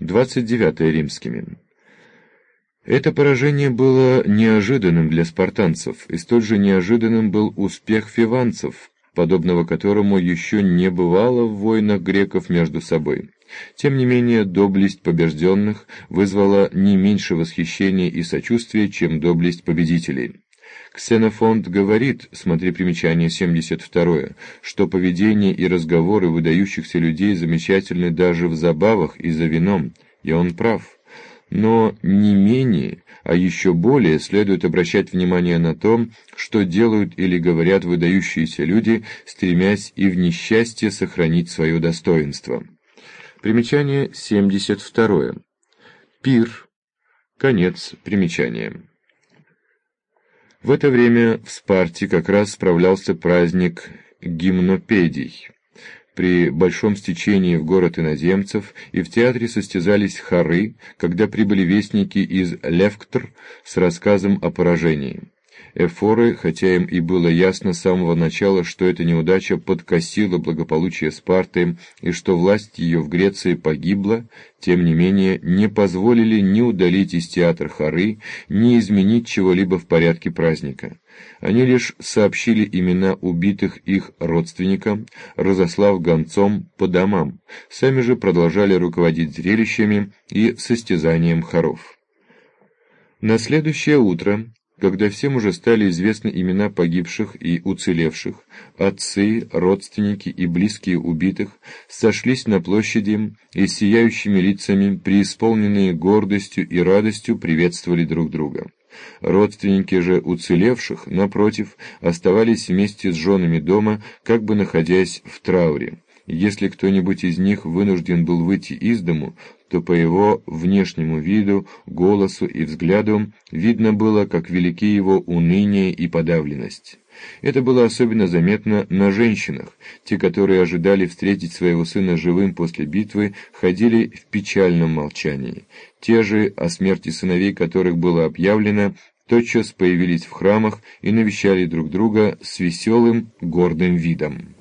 29 римскими. Это поражение было неожиданным для спартанцев, и столь же неожиданным был успех фиванцев, подобного которому еще не бывало в войнах греков между собой. Тем не менее, доблесть побежденных вызвала не меньше восхищения и сочувствия, чем доблесть победителей. Ксенофонт говорит, смотри примечание 72, что поведение и разговоры выдающихся людей замечательны даже в забавах и за вином, и он прав. Но не менее, а еще более следует обращать внимание на то, что делают или говорят выдающиеся люди, стремясь и в несчастье сохранить свое достоинство. Примечание 72. Пир. Конец примечания. В это время в Спарте как раз справлялся праздник гимнопедий. При большом стечении в город иноземцев и в театре состязались хоры, когда прибыли вестники из Левктр с рассказом о поражении. Эфоры, хотя им и было ясно с самого начала, что эта неудача подкосила благополучие Спарты и что власть ее в Греции погибла, тем не менее не позволили ни удалить из театра хоры, ни изменить чего-либо в порядке праздника. Они лишь сообщили имена убитых их родственникам, разослав гонцом по домам, сами же продолжали руководить зрелищами и состязанием хоров. На следующее утро, когда всем уже стали известны имена погибших и уцелевших, отцы, родственники и близкие убитых сошлись на площади и с сияющими лицами, преисполненные гордостью и радостью, приветствовали друг друга. Родственники же уцелевших, напротив, оставались вместе с женами дома, как бы находясь в трауре. Если кто-нибудь из них вынужден был выйти из дому, то по его внешнему виду, голосу и взгляду видно было, как велики его уныние и подавленность. Это было особенно заметно на женщинах. Те, которые ожидали встретить своего сына живым после битвы, ходили в печальном молчании. Те же, о смерти сыновей которых было объявлено, тотчас появились в храмах и навещали друг друга с веселым, гордым видом.